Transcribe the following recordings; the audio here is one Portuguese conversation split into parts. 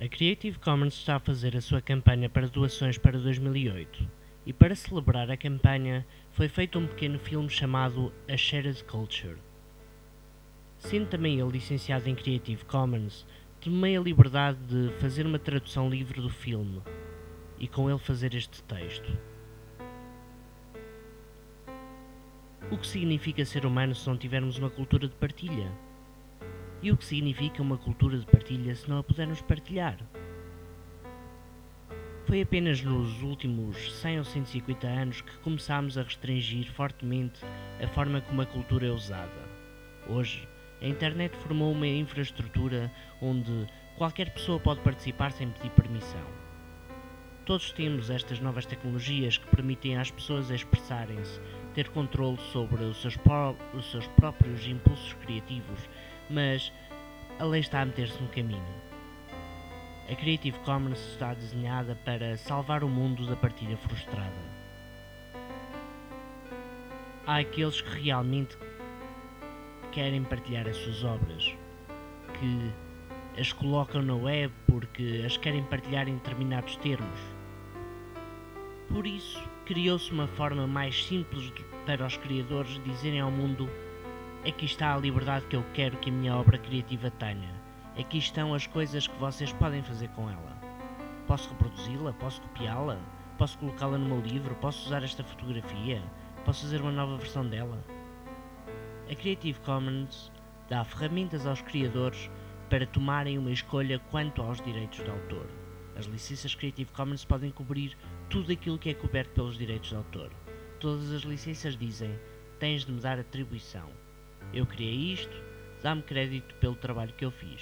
A Creative Commons está a fazer a sua campanha para doações para 2008 e para celebrar a campanha foi feito um pequeno filme chamado A Shared Culture. Sendo também ele licenciado em Creative Commons, tomei a liberdade de fazer uma tradução livre do filme e com ele fazer este texto. O que significa ser humano se não tivermos uma cultura de partilha? E o que significa uma cultura de partilha se não a pudermos partilhar? Foi apenas nos últimos 100 ou 150 anos que começámos a restringir fortemente a forma como a cultura é usada. Hoje, a internet formou uma infraestrutura onde qualquer pessoa pode participar sem pedir permissão. Todos temos estas novas tecnologias que permitem às pessoas expressarem-se, ter controle sobre os seus próprios impulsos criativos, mas a lei está a meter-se no caminho. A Creative Commons está desenhada para salvar o mundo da partilha frustrada. Há aqueles que realmente querem partilhar as suas obras, que as colocam na web porque as querem partilhar em determinados termos. Por isso, criou-se uma forma mais simples para os criadores dizerem ao mundo: aqui está a liberdade que eu quero que a minha obra criativa tenha. Aqui estão as coisas que vocês podem fazer com ela. Posso reproduzi-la? Posso copiá-la? Posso colocá-la no meu livro? Posso usar esta fotografia? Posso fazer uma nova versão dela? A Creative Commons dá ferramentas aos criadores para tomarem uma escolha quanto aos direitos de autor. As licenças Creative Commons podem cobrir tudo aquilo que é coberto pelos direitos de autor. Todas as licenças dizem: tens de me dar atribuição. Eu criei isto, dá-me crédito pelo trabalho que eu fiz.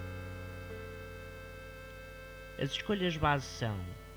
As escolhas base são: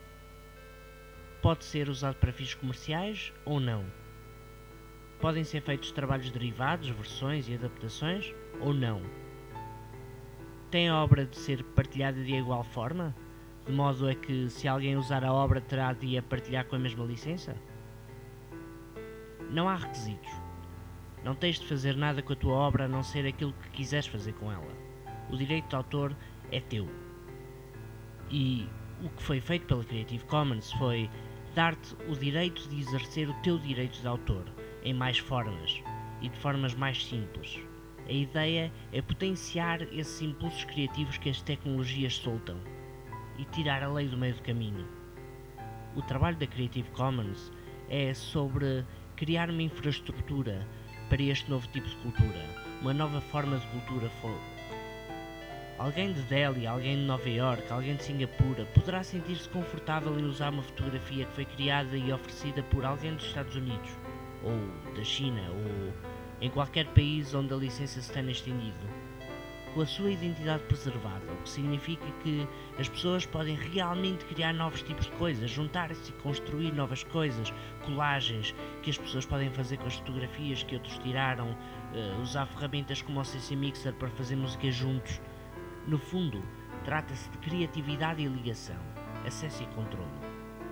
pode ser usado para fins comerciais ou não. Podem ser feitos trabalhos derivados, versões e adaptações ou não. Tem a obra de ser partilhada de igual forma? De modo a que, se alguém usar a obra, terá de a partilhar com a mesma licença? Não há requisitos. Não tens de fazer nada com a tua obra a não ser aquilo que quiseres fazer com ela. O direito de autor é teu. E o que foi feito pela Creative Commons foi dar-te o direito de exercer o teu direito de autor em mais formas e de formas mais simples. A ideia é potenciar esses impulsos criativos que as tecnologias soltam e tirar a lei do meio do caminho. O trabalho da Creative Commons é sobre criar uma infraestrutura para este novo tipo de cultura, uma nova forma de cultura folk. Alguém de Delhi, alguém de Nova York, alguém de Singapura poderá sentir-se confortável em usar uma fotografia que foi criada e oferecida por alguém dos Estados Unidos, ou da China, ou em qualquer país onde a licença se tenha estendido, com a sua identidade preservada, o que significa que as pessoas podem realmente criar novos tipos de coisas, juntar-se e construir novas coisas, colagens que as pessoas podem fazer com as fotografias que outros tiraram, usar ferramentas como o CC Mixer para fazer música juntos. No fundo, trata-se de criatividade e ligação, acesso e controle.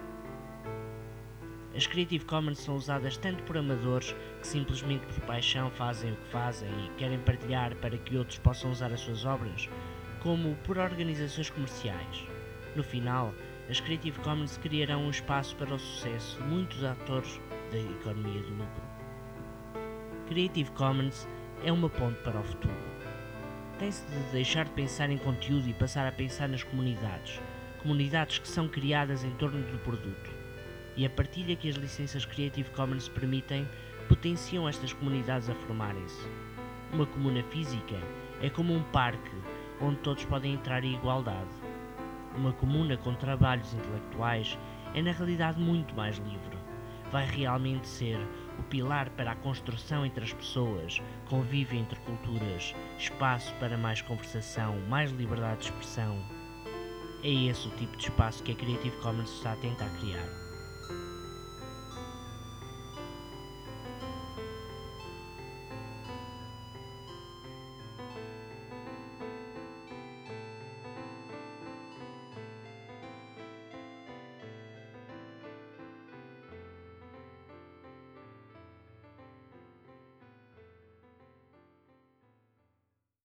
As Creative Commons são usadas tanto por amadores que simplesmente por paixão fazem o que fazem e querem partilhar para que outros possam usar as suas obras, como por organizações comerciais. No final, as Creative Commons criarão um espaço para o sucesso de muitos atores da economia do lucro. Creative Commons é uma ponte para o futuro. Tem-se de deixar de pensar em conteúdo e passar a pensar nas comunidades que são criadas em torno do produto. E a partilha que as licenças Creative Commons permitem potenciam estas comunidades a formarem-se. Uma comuna física é como um parque onde todos podem entrar em igualdade. Uma comuna com trabalhos intelectuais é na realidade muito mais livre. Vai realmente ser o pilar para a construção entre as pessoas, convívio entre culturas, espaço para mais conversação, mais liberdade de expressão. É esse o tipo de espaço que a Creative Commons está a tentar criar.